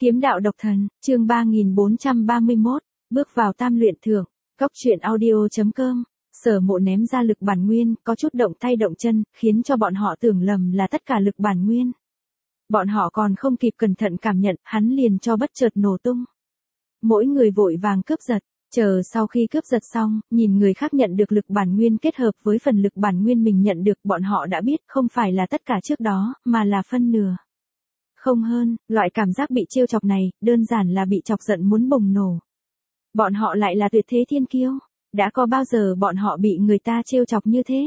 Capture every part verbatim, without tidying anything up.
Kiếm đạo độc thần, chương ba nghìn bốn trăm ba mươi mốt, bước vào tam luyện thượng, góc truyện audio.com. Sở Mộ ném ra lực bản nguyên, có chút động tay động chân, khiến cho bọn họ tưởng lầm là tất cả lực bản nguyên. Bọn họ còn không kịp cẩn thận cảm nhận, hắn liền cho bất chợt nổ tung. Mỗi người vội vàng cướp giật, chờ sau khi cướp giật xong, nhìn người khác nhận được lực bản nguyên kết hợp với phần lực bản nguyên mình nhận được, bọn họ đã biết không phải là tất cả trước đó, mà là phân nửa. Không hơn, loại cảm giác bị trêu chọc này, đơn giản là bị chọc giận muốn bùng nổ. Bọn họ lại là tuyệt thế thiên kiêu, đã có bao giờ bọn họ bị người ta trêu chọc như thế?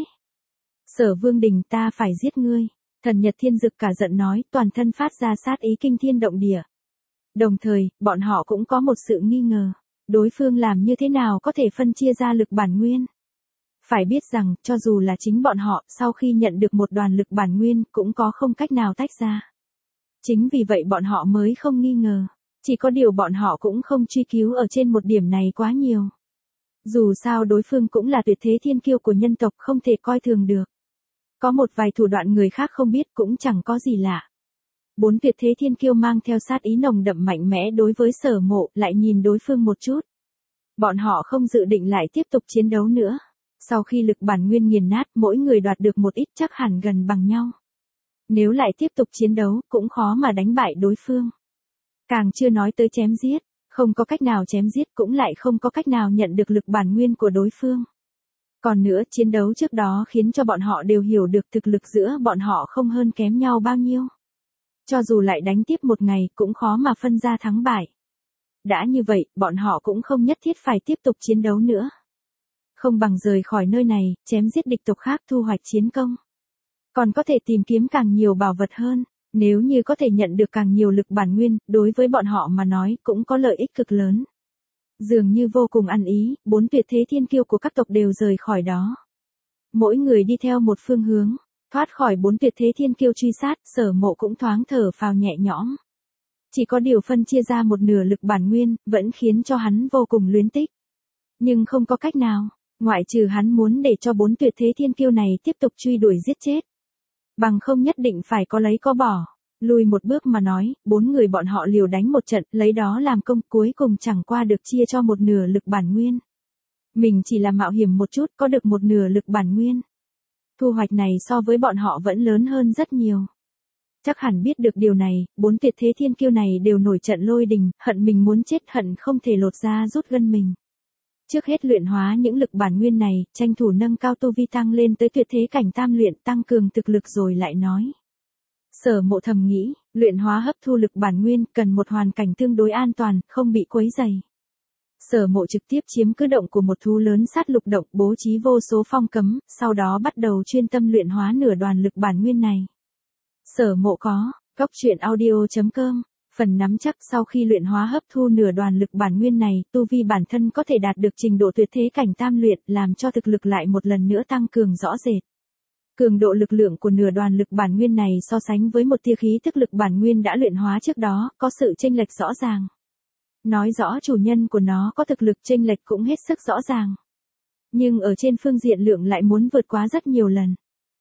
Sở Vương Đình, ta phải giết ngươi. Thần Nhật Thiên Dực cả giận nói, toàn thân phát ra sát ý kinh thiên động địa. Đồng thời, bọn họ cũng có một sự nghi ngờ, đối phương làm như thế nào có thể phân chia ra lực bản nguyên. Phải biết rằng, cho dù là chính bọn họ, sau khi nhận được một đoàn lực bản nguyên, cũng có không cách nào tách ra. Chính vì vậy bọn họ mới không nghi ngờ. Chỉ có điều bọn họ cũng không truy cứu ở trên một điểm này quá nhiều. Dù sao đối phương cũng là tuyệt thế thiên kiêu của nhân tộc, không thể coi thường được. Có một vài thủ đoạn người khác không biết cũng chẳng có gì lạ. Bốn tuyệt thế thiên kiêu mang theo sát ý nồng đậm mạnh mẽ đối với Sở Mộ, lại nhìn đối phương một chút. Bọn họ không dự định lại tiếp tục chiến đấu nữa. Sau khi lực bản nguyên nghiền nát, mỗi người đoạt được một ít, chắc hẳn gần bằng nhau. Nếu lại tiếp tục chiến đấu, cũng khó mà đánh bại đối phương. Càng chưa nói tới chém giết, không có cách nào chém giết cũng lại không có cách nào nhận được lực bản nguyên của đối phương. Còn nữa, chiến đấu trước đó khiến cho bọn họ đều hiểu được thực lực giữa bọn họ không hơn kém nhau bao nhiêu. Cho dù lại đánh tiếp một ngày, cũng khó mà phân ra thắng bại. Đã như vậy, bọn họ cũng không nhất thiết phải tiếp tục chiến đấu nữa. Không bằng rời khỏi nơi này, chém giết địch tộc khác thu hoạch chiến công. Còn có thể tìm kiếm càng nhiều bảo vật hơn, nếu như có thể nhận được càng nhiều lực bản nguyên, đối với bọn họ mà nói cũng có lợi ích cực lớn. Dường như vô cùng ăn ý, bốn tuyệt thế thiên kiêu của các tộc đều rời khỏi đó. Mỗi người đi theo một phương hướng, thoát khỏi bốn tuyệt thế thiên kiêu truy sát, Sở Mộ cũng thoáng thở phào nhẹ nhõm. Chỉ có điều phân chia ra một nửa lực bản nguyên, vẫn khiến cho hắn vô cùng luyến tích. Nhưng không có cách nào, ngoại trừ hắn muốn để cho bốn tuyệt thế thiên kiêu này tiếp tục truy đuổi giết chết. Bằng không nhất định phải có lấy có bỏ. Lùi một bước mà nói, bốn người bọn họ liều đánh một trận, lấy đó làm công, cuối cùng chẳng qua được chia cho một nửa lực bản nguyên. Mình chỉ là mạo hiểm một chút, có được một nửa lực bản nguyên. Thu hoạch này so với bọn họ vẫn lớn hơn rất nhiều. Chắc hẳn biết được điều này, bốn tuyệt thế thiên kiêu này đều nổi trận lôi đình, hận mình muốn chết, hận không thể lột ra rút gân mình. Trước hết luyện hóa những lực bản nguyên này, tranh thủ nâng cao tu vi tăng lên tới tuyệt thế cảnh tam luyện, tăng cường thực lực rồi lại nói. Sở Mộ thầm nghĩ, luyện hóa hấp thu lực bản nguyên cần một hoàn cảnh tương đối an toàn, không bị quấy rầy. Sở Mộ trực tiếp chiếm cứ động của một thú lớn sát lục động, bố trí vô số phong cấm, sau đó bắt đầu chuyên tâm luyện hóa nửa đoàn lực bản nguyên này. Sở Mộ có, góc truyện audio.com. Phần nắm chắc sau khi luyện hóa hấp thu nửa đoàn lực bản nguyên này, tu vi bản thân có thể đạt được trình độ tuyệt thế cảnh tam luyện, làm cho thực lực lại một lần nữa tăng cường rõ rệt. Cường độ lực lượng của nửa đoàn lực bản nguyên này so sánh với một tia khí tức lực bản nguyên đã luyện hóa trước đó, có sự chênh lệch rõ ràng. Nói rõ chủ nhân của nó có thực lực chênh lệch cũng hết sức rõ ràng. Nhưng ở trên phương diện lượng lại muốn vượt quá rất nhiều lần.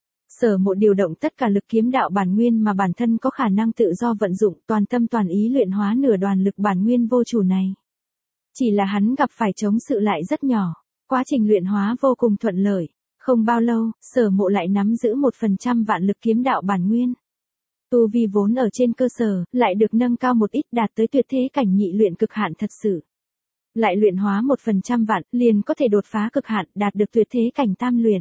Sở Mộ điều động tất cả lực kiếm đạo bản nguyên mà bản thân có khả năng tự do vận dụng, toàn tâm toàn ý luyện hóa nửa đoàn lực bản nguyên vô chủ này. Chỉ là hắn gặp phải chống sự lại rất nhỏ, quá trình luyện hóa vô cùng thuận lợi. Không bao lâu, Sở Mộ lại nắm giữ một phần trăm vạn lực kiếm đạo bản nguyên. Tu vi vốn ở trên cơ sở, lại được nâng cao một ít, đạt tới tuyệt thế cảnh nhị luyện cực hạn thật sự. Lại luyện hóa một phần trăm vạn, liền có thể đột phá cực hạn, đạt được tuyệt thế cảnh tam luyện.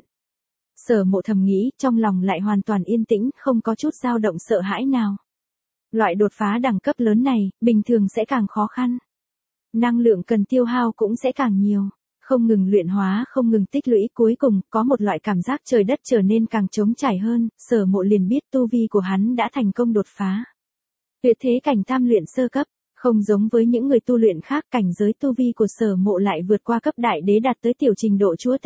Sở Mộ thầm nghĩ, trong lòng lại hoàn toàn yên tĩnh, không có chút dao động sợ hãi nào. Loại đột phá đẳng cấp lớn này, bình thường sẽ càng khó khăn. Năng lượng cần tiêu hao cũng sẽ càng nhiều. Không ngừng luyện hóa, không ngừng tích lũy, cuối cùng, có một loại cảm giác trời đất trở nên càng trống trải hơn, Sở Mộ liền biết tu vi của hắn đã thành công đột phá. Tuyệt thế cảnh tam luyện sơ cấp, không giống với những người tu luyện khác, cảnh giới tu vi của Sở Mộ lại vượt qua cấp đại đế đạt tới tiểu trình độ chúa tể.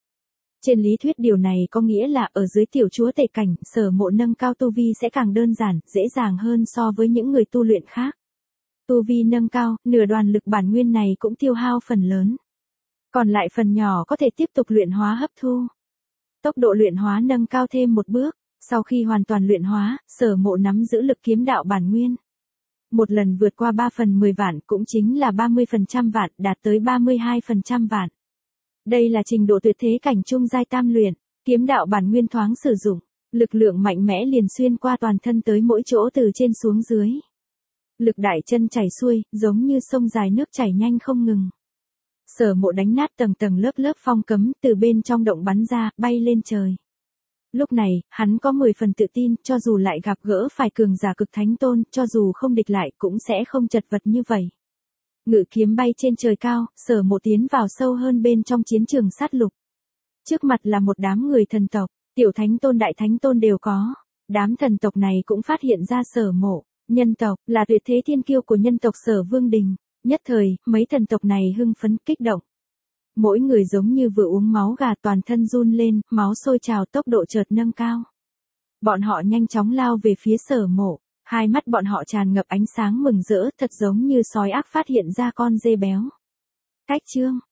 Trên lý thuyết điều này có nghĩa là ở dưới tiểu chúa tể cảnh, Sở Mộ nâng cao tu vi sẽ càng đơn giản, dễ dàng hơn so với những người tu luyện khác. Tu vi nâng cao, nửa đoàn lực bản nguyên này cũng tiêu hao phần lớn. Còn lại phần nhỏ có thể tiếp tục luyện hóa hấp thu. Tốc độ luyện hóa nâng cao thêm một bước, sau khi hoàn toàn luyện hóa, Sở Mộ nắm giữ lực kiếm đạo bản nguyên. Một lần vượt qua ba phần mười vạn cũng chính là ba mươi phần trăm vạn, đạt tới ba mươi hai phần trăm vạn. Đây là trình độ tuyệt thế cảnh trung giai tam luyện, kiếm đạo bản nguyên thoáng sử dụng, lực lượng mạnh mẽ liền xuyên qua toàn thân tới mỗi chỗ từ trên xuống dưới. Lực đại chân chảy xuôi, giống như sông dài nước chảy nhanh không ngừng. Sở Mộ đánh nát tầng tầng lớp lớp phong cấm, từ bên trong động bắn ra, bay lên trời. Lúc này, hắn có mười phần tự tin, cho dù lại gặp gỡ phải cường giả cực thánh tôn, cho dù không địch lại cũng sẽ không chật vật như vậy. Ngự kiếm bay trên trời cao, Sở Mộ tiến vào sâu hơn bên trong chiến trường sát lục. Trước mặt là một đám người thần tộc, tiểu thánh tôn đại thánh tôn đều có. Đám thần tộc này cũng phát hiện ra Sở Mộ. Nhân tộc, là tuyệt thế thiên kiêu của nhân tộc Sở Vương Đình. Nhất thời, mấy thần tộc này hưng phấn kích động. Mỗi người giống như vừa uống máu gà, toàn thân run lên, máu sôi trào, tốc độ chợt nâng cao. Bọn họ nhanh chóng lao về phía Sở Mộ, hai mắt bọn họ tràn ngập ánh sáng mừng rỡ, thật giống như sói ác phát hiện ra con dê béo. Cách chương